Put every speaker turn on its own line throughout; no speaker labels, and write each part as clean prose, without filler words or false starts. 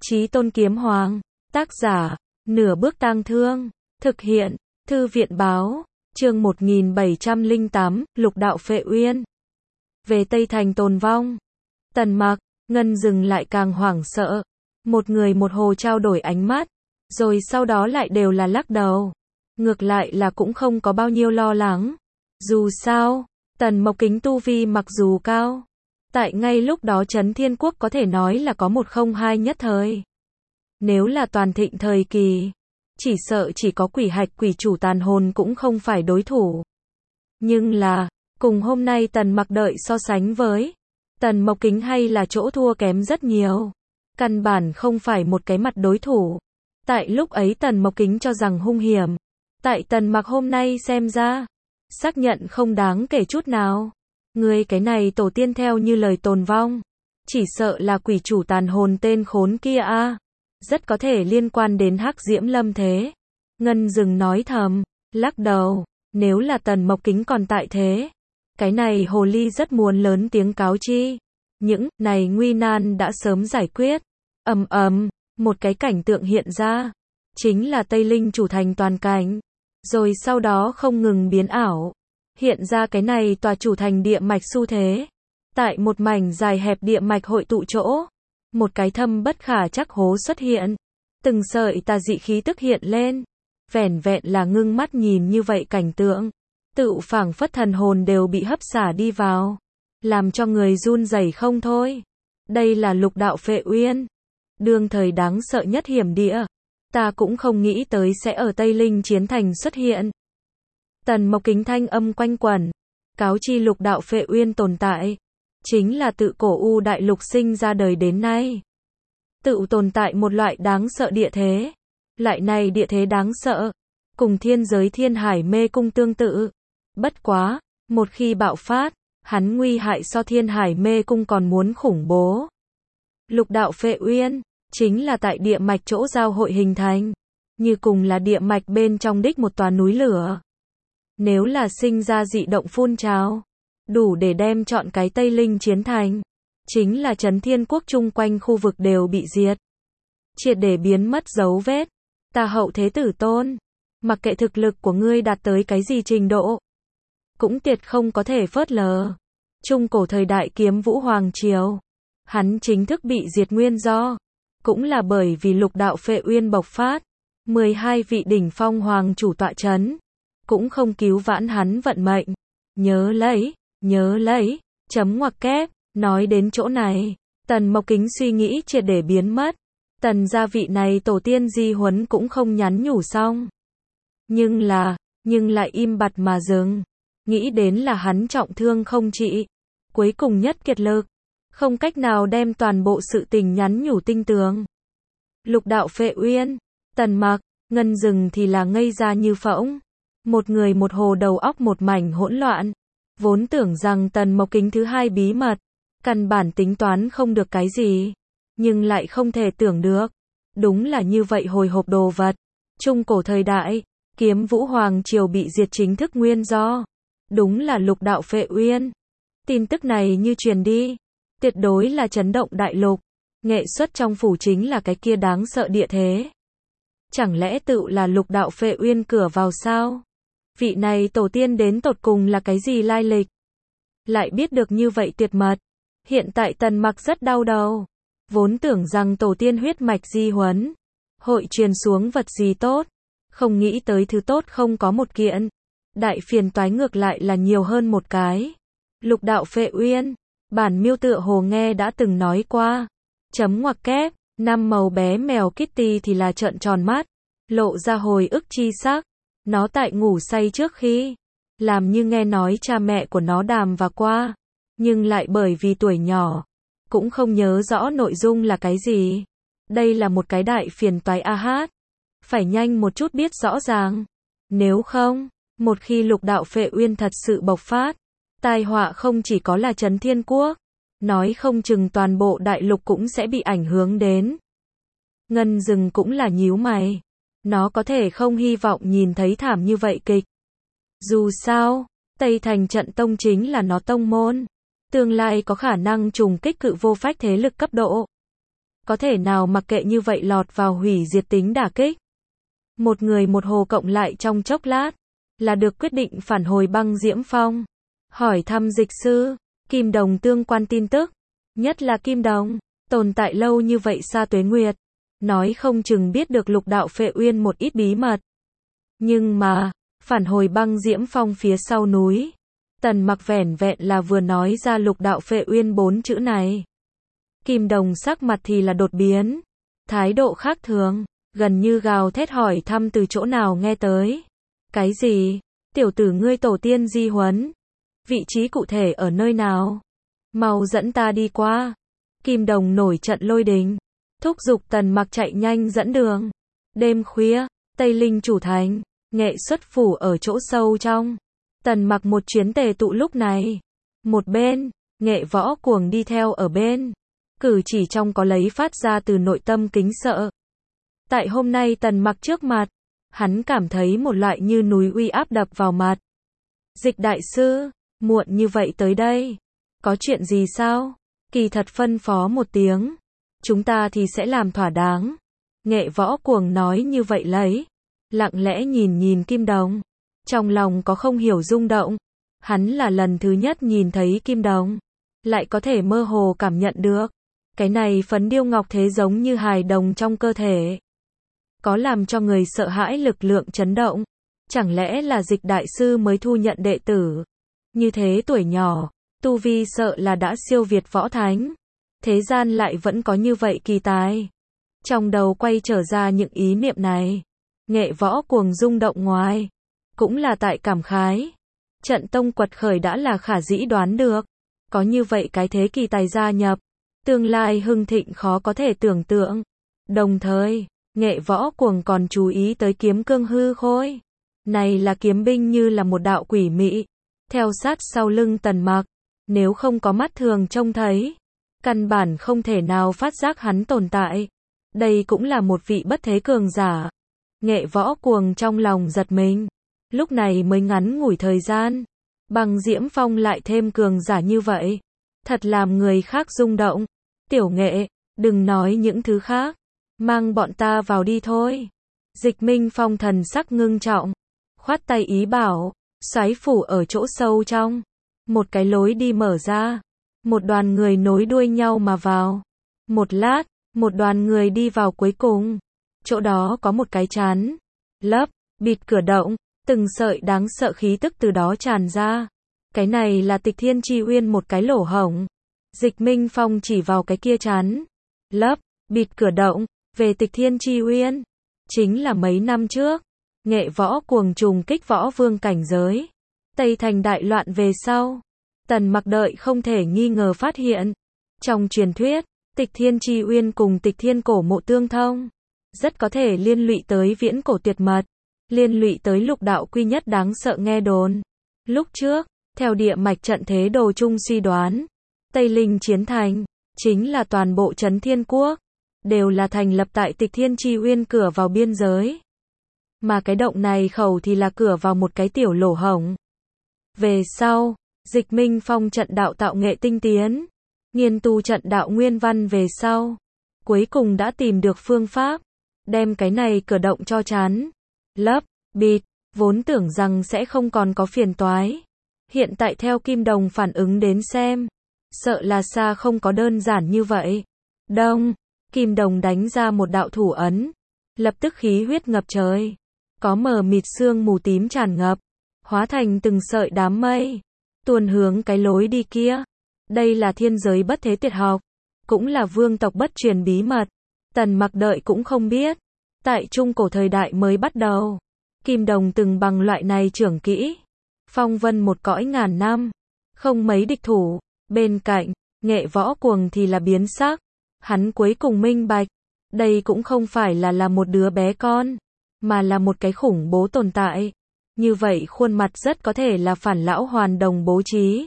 Chí Tôn Kiếm Hoàng. Tác giả, Nửa Bước Tang Thương. Thực hiện, Thư viện báo. Chương 1708, Lục đạo Phệ Uyên. Về Tây Thành tồn vong. Tần Mặc, Ngân Dừng lại càng hoảng sợ. Một người một hồ trao đổi ánh mắt, rồi sau đó lại đều là lắc đầu. Ngược lại là cũng không có bao nhiêu lo lắng. Dù sao, Tần Mộc Kính tu vi mặc dù cao, tại ngay lúc đó Chấn Thiên Quốc có thể nói là có một không hai nhất thời. Nếu là toàn thịnh thời kỳ, chỉ sợ chỉ có quỷ hạch quỷ chủ tàn hồn cũng không phải đối thủ. Nhưng là, cùng hôm nay Tần Mặc đợi so sánh với Tần Mộc Kính hay là chỗ thua kém rất nhiều. Căn bản không phải một cái mặt đối thủ. Tại lúc ấy Tần Mộc Kính cho rằng hung hiểm. Tại Tần Mặc hôm nay xem ra, xác nhận không đáng kể chút nào. Người cái này tổ tiên theo như lời tồn vong, chỉ sợ là quỷ chủ tàn hồn tên khốn kia a, rất có thể liên quan đến Hắc Diễm Lâm thế. Ngân Dừng nói thầm, lắc đầu, nếu là Tần Mộc Kính còn tại thế, cái này hồ ly rất muốn lớn tiếng cáo chi. Những này nguy nan đã sớm giải quyết. Một cái cảnh tượng hiện ra, chính là Tây Linh chủ thành toàn cảnh, rồi sau đó không ngừng biến ảo. Hiện ra cái này tòa chủ thành địa mạch xu thế. Tại một mảnh dài hẹp địa mạch hội tụ chỗ, một cái thâm bất khả trắc hố xuất hiện. Từng sợi tà dị khí tức hiện lên. Vẻn vẹn là ngưng mắt nhìn như vậy cảnh tượng, tựu phảng phất thần hồn đều bị hấp xả đi vào, làm cho người run rẩy không thôi. Đây là lục đạo Phệ Uyên, đương thời đáng sợ nhất hiểm địa. Ta cũng không nghĩ tới sẽ ở Tây Linh chiến thành xuất hiện. Tần Mộc Kính thanh âm quanh quẩn, cáo chi lục đạo Phệ Uyên tồn tại, chính là tự cổ U đại lục sinh ra đời đến nay, tự tồn tại một loại đáng sợ địa thế. Loại này địa thế đáng sợ, cùng thiên giới Thiên Hải Mê Cung tương tự. Bất quá, một khi bạo phát, hắn nguy hại so Thiên Hải Mê Cung còn muốn khủng bố. Lục đạo Phệ Uyên, chính là tại địa mạch chỗ giao hội hình thành, như cùng là địa mạch bên trong đích một tòa núi lửa. Nếu là sinh ra dị động phun trào, đủ để đem trọn cái Tây Linh chiến thành, chính là Chấn Thiên Quốc chung quanh khu vực đều bị diệt, triệt để biến mất dấu vết. Ta Hậu Thế Tử Tôn, mặc kệ thực lực của ngươi đạt tới cái gì trình độ, cũng tuyệt không có thể phớt lờ. Trung cổ thời đại Kiếm Vũ Hoàng Triều, hắn chính thức bị diệt nguyên do, cũng là bởi vì lục đạo Phệ Uyên bộc phát. 12 vị đỉnh phong hoàng chủ tọa chấn, cũng không cứu vãn hắn vận mệnh. Nhớ lấy, chấm ngoặc kép. Nói đến chỗ này, Tần Mộc Kính suy nghĩ triệt để biến mất. Tần gia vị này tổ tiên di huấn cũng không nhắn nhủ xong. Nhưng lại im bặt mà dừng. Nghĩ đến là hắn trọng thương không trị, cuối cùng nhất kiệt lực, không cách nào đem toàn bộ sự tình nhắn nhủ tinh tường. Lục đạo Phệ Uyên, Tần Mặc, Ngân Dừng thì là ngây ra như phỗng. Một người một hồ đầu óc một mảnh hỗn loạn. Vốn tưởng rằng Tần Mộc Kính thứ hai bí mật, căn bản tính toán không được cái gì. Nhưng lại không thể tưởng được, đúng là như vậy hồi hộp đồ vật. Trung cổ thời đại, Kiếm Vũ Hoàng Triều bị diệt chính thức nguyên do, đúng là lục đạo Phệ Uyên. Tin tức này như truyền đi, tuyệt đối là chấn động đại lục. Nghệ xuất trong phủ chính là cái kia đáng sợ địa thế. Chẳng lẽ tự là lục đạo Phệ Uyên cửa vào sao? Vị này tổ tiên đến tột cùng là cái gì lai lịch? Lại biết được như vậy tuyệt mật. Hiện tại Tần Mặc rất đau đầu. Vốn tưởng rằng tổ tiên huyết mạch di huấn, hội truyền xuống vật gì tốt. Không nghĩ tới thứ tốt không có một kiện. Đại phiền toái ngược lại là nhiều hơn một cái. Lục đạo Phệ Uyên, bản miêu tựa hồ nghe đã từng nói qua. Chấm ngoặc kép, năm màu bé mèo Kitty thì là trợn tròn mắt, lộ ra hồi ức chi sắc. Nó tại ngủ say trước khi, làm như nghe nói cha mẹ của nó đàm và qua, nhưng lại bởi vì tuổi nhỏ, cũng không nhớ rõ nội dung là cái gì. Đây là một cái đại phiền toái a hát. Phải nhanh một chút biết rõ ràng. Nếu không, một khi lục đạo Phệ Uyên thật sự bộc phát, tai họa không chỉ có là Chấn Thiên Quốc, nói không chừng toàn bộ đại lục cũng sẽ bị ảnh hưởng đến. Ngân Dừng cũng là nhíu mày. Nó có thể không hy vọng nhìn thấy thảm như vậy kịch. Dù sao, Tây Thành Trận Tông chính là nó tông môn. Tương lai có khả năng trùng kích cự vô phách thế lực cấp độ. có thể nào mặc kệ như vậy lọt vào hủy diệt tính đả kích. Một người một hồ cộng lại trong chốc lát, là được quyết định phản hồi băng diễm phong. Hỏi thăm dịch sư, Kim Đồng tương quan tin tức, nhất là Kim Đồng, tồn tại lâu như vậy xa tuế nguyệt, nói không chừng biết được Lục Đạo Phệ Uyên một ít bí mật. Nhưng mà, phản hồi băng diễm phong phía sau núi, Tần Mặc vẻn vẹn là vừa nói ra Lục Đạo Phệ Uyên 4 chữ này. Kim Đồng sắc mặt thì là đột biến, thái độ khác thường, gần như gào thét hỏi thăm từ chỗ nào nghe tới. Cái gì? Tiểu tử ngươi tổ tiên di huấn? Vị trí cụ thể ở nơi nào? Mau dẫn ta đi qua. Kim Đồng nổi trận lôi đình, thúc giục Tần Mặc chạy nhanh dẫn đường. Đêm khuya, Tây Linh chủ thành, nghệ xuất phủ ở chỗ sâu trong. Tần Mặc một chuyến tề tụ lúc này. Một bên, Nghệ Võ Cuồng đi theo ở bên. Cử chỉ trong có lấy phát ra từ nội tâm kính sợ. Tại hôm nay Tần Mặc trước mặt, hắn cảm thấy một loại như núi uy áp đập vào mặt. Dịch đại sư, muộn như vậy tới đây. Có chuyện gì sao? Kỳ thật phân phó một tiếng. Chúng ta thì sẽ làm thỏa đáng. Nghệ Võ Cuồng nói như vậy lấy. Lặng lẽ nhìn nhìn Kim Đồng. Trong lòng có không hiểu rung động. Hắn là lần thứ nhất nhìn thấy Kim Đồng. Lại có thể mơ hồ cảm nhận được. Cái này phấn điêu ngọc thế giống như hài đồng trong cơ thể. Có làm cho người sợ hãi lực lượng chấn động. Chẳng lẽ là dịch đại sư mới thu nhận đệ tử? Như thế tuổi nhỏ, tu vi sợ là đã siêu việt võ thánh. Thế gian lại vẫn có như vậy kỳ tài. Trong đầu quay trở ra những ý niệm này. Nghệ Võ Cuồng rung động ngoài. Cũng là tại cảm khái. Trận tông quật khởi đã là khả dĩ đoán được. Có như vậy cái thế kỳ tài gia nhập. Tương lai hưng thịnh khó có thể tưởng tượng. Đồng thời, Nghệ Võ Cuồng còn chú ý tới kiếm cương hư khôi. Này là kiếm binh như là một đạo quỷ mị. Theo sát sau lưng Tần Mặc. Nếu không có mắt thường trông thấy. Căn bản không thể nào phát giác hắn tồn tại. Đây cũng là một vị bất thế cường giả. Nghệ Võ Cuồng trong lòng giật mình. Lúc này mới ngắn ngủi thời gian. Băng diễm phong lại thêm cường giả như vậy. Thật làm người khác rung động. Tiểu Nghệ, đừng nói những thứ khác. Mang bọn ta vào đi thôi. Dịch Minh Phong thần sắc ngưng trọng. Khoát tay ý bảo. Xoáy phủ ở chỗ sâu trong. Một cái lối đi mở ra. Một đoàn người nối đuôi nhau mà vào. Một lát, một đoàn người đi vào cuối cùng. Chỗ đó có một cái chắn. Lấp, bịt cửa động. Từng sợi đáng sợ khí tức từ đó tràn ra. Cái này là Tịch Thiên Chi Uyên một cái lỗ hổng. Dịch Minh Phong chỉ vào cái kia chắn. Lấp, bịt cửa động. Về Tịch Thiên Chi Uyên. Chính là mấy năm trước. Nghệ Võ Cuồng trùng kích võ vương cảnh giới. Tây Thành đại loạn về sau. Tần Mặc đợi không thể nghi ngờ phát hiện. Trong truyền thuyết, Tịch Thiên Chi Uyên cùng Tịch Thiên Cổ Mộ tương thông. Rất có thể liên lụy tới viễn cổ tuyệt mật. Liên lụy tới lục đạo quy nhất đáng sợ nghe đồn. Lúc trước, theo địa mạch trận thế đồ chung suy đoán. Tây Linh chiến thành, chính là toàn bộ Trấn Thiên Quốc. Đều là thành lập tại Tịch Thiên Chi Uyên cửa vào biên giới. Mà cái động này khẩu thì là cửa vào một cái tiểu lỗ hổng. Về sau, Dịch Minh Phong trận đạo tạo nghệ tinh tiến. Nghiên tu trận đạo nguyên văn về sau. Cuối cùng đã tìm được phương pháp. Đem cái này cửa động cho chắn. Lấp, bịt, vốn tưởng rằng sẽ không còn có phiền toái. Hiện tại theo Kim Đồng phản ứng đến xem. Sợ là xa không có đơn giản như vậy. Đông, Kim Đồng đánh ra một đạo thủ ấn. Lập tức khí huyết ngập trời. Có mờ mịt sương mù tím tràn ngập. Hóa thành từng sợi đám mây. Tuôn hướng cái lối đi kia. Đây là thiên giới bất thế tuyệt học. Cũng là vương tộc bất truyền bí mật. Tần Mặc đợi cũng không biết. Tại trung cổ thời đại mới bắt đầu. Kim Đồng từng bằng loại này trưởng kỹ. Phong vân một cõi ngàn năm. Không mấy địch thủ. Bên cạnh, Nghệ Võ Cuồng thì là biến sắc. Hắn cuối cùng minh bạch. Đây cũng không phải là một đứa bé con. Mà là một cái khủng bố tồn tại. Như vậy khuôn mặt rất có thể là phản lão hoàn đồng bố trí.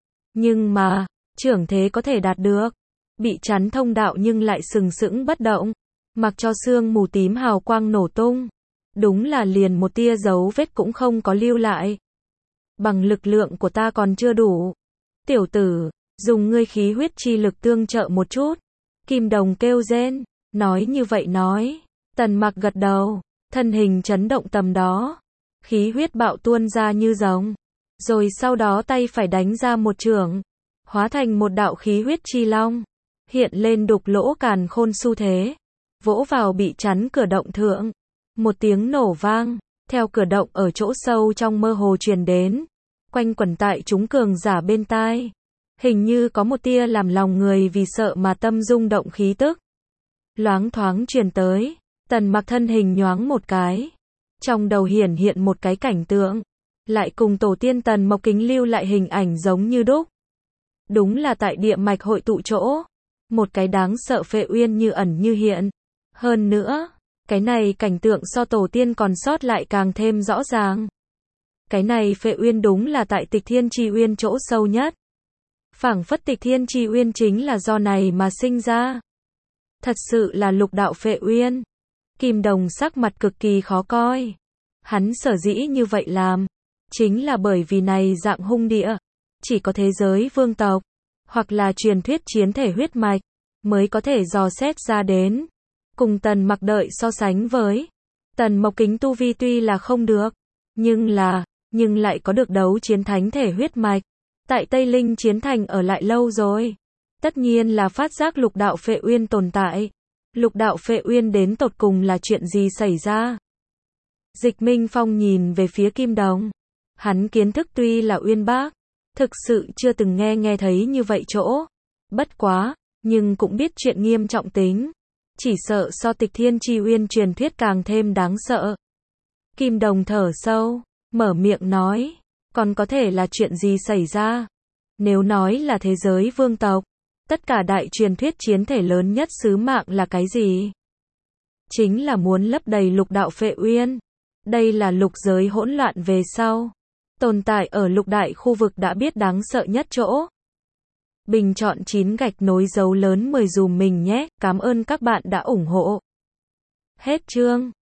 Nhưng mà, trưởng thế có thể đạt được. Bị chắn thông đạo nhưng lại sừng sững bất động. Mặc cho sương mù tím hào quang nổ tung. Đúng là liền một tia dấu vết cũng không có lưu lại. Bằng lực lượng của ta còn chưa đủ. Tiểu tử, dùng ngươi khí huyết chi lực tương trợ một chút. Kim Đồng kêu rên, nói như vậy nói. Tần Mặc gật đầu, thân hình chấn động tầm đó. Khí huyết bạo tuôn ra như rồng. Rồi sau đó tay phải đánh ra một chưởng, hóa thành một đạo khí huyết chi long, hiện lên đục lỗ càn khôn xu thế, vỗ vào bị chắn cửa động thượng. Một tiếng nổ vang, theo cửa động ở chỗ sâu trong mơ hồ truyền đến, quanh quẩn tại chúng cường giả bên tai. Hình như có một tia làm lòng người vì sợ mà tâm rung động khí tức. Loáng thoáng truyền tới, Tần Mặc thân hình nhoáng một cái. Trong đầu hiển hiện một cái cảnh tượng, lại cùng tổ tiên Tần Mộc Kính lưu lại hình ảnh giống như đúc. Đúng là tại địa mạch hội tụ chỗ, một cái đáng sợ Phệ Uyên như ẩn như hiện. Hơn nữa, cái này cảnh tượng so tổ tiên còn sót lại càng thêm rõ ràng. Cái này Phệ Uyên đúng là tại Tịch Thiên Chi Uyên chỗ sâu nhất. Phảng phất Tịch Thiên Chi Uyên chính là do này mà sinh ra. Thật sự là lục đạo Phệ Uyên. Kim Đồng sắc mặt cực kỳ khó coi. Hắn sở dĩ như vậy làm, chính là bởi vì này dạng hung địa, chỉ có thế giới vương tộc, hoặc là truyền thuyết chiến thể huyết mạch, mới có thể dò xét ra đến. Cùng Tần Mặc đợi so sánh với, Tần Mộc Kính tu vi tuy là không được, nhưng lại có được đấu chiến thánh thể huyết mạch. Tại Tây Linh Chiến Thành ở lại lâu rồi, tất nhiên là phát giác lục đạo Phệ Uyên tồn tại. Lục đạo Phệ Uyên đến tột cùng là chuyện gì xảy ra? Dịch Minh Phong nhìn về phía Kim Đồng. Hắn kiến thức tuy là uyên bác, thực sự chưa từng nghe thấy như vậy chỗ. Bất quá, nhưng cũng biết chuyện nghiêm trọng tính. Chỉ sợ so Tịch Thiên Chi Uyên truyền thuyết càng thêm đáng sợ. Kim Đồng thở sâu, mở miệng nói, còn có thể là chuyện gì xảy ra? Nếu nói là thế giới vương tộc, tất cả đại truyền thuyết chiến thể lớn nhất sứ mạng là cái gì? Chính là muốn lấp đầy lục đạo Phệ Uyên. Đây là lục giới hỗn loạn về sau. Tồn tại ở lục đại khu vực đã biết đáng sợ nhất chỗ. Bình chọn 9 gạch nối dấu lớn 10 dùm mình nhé. Cảm ơn các bạn đã ủng hộ. Hết chương.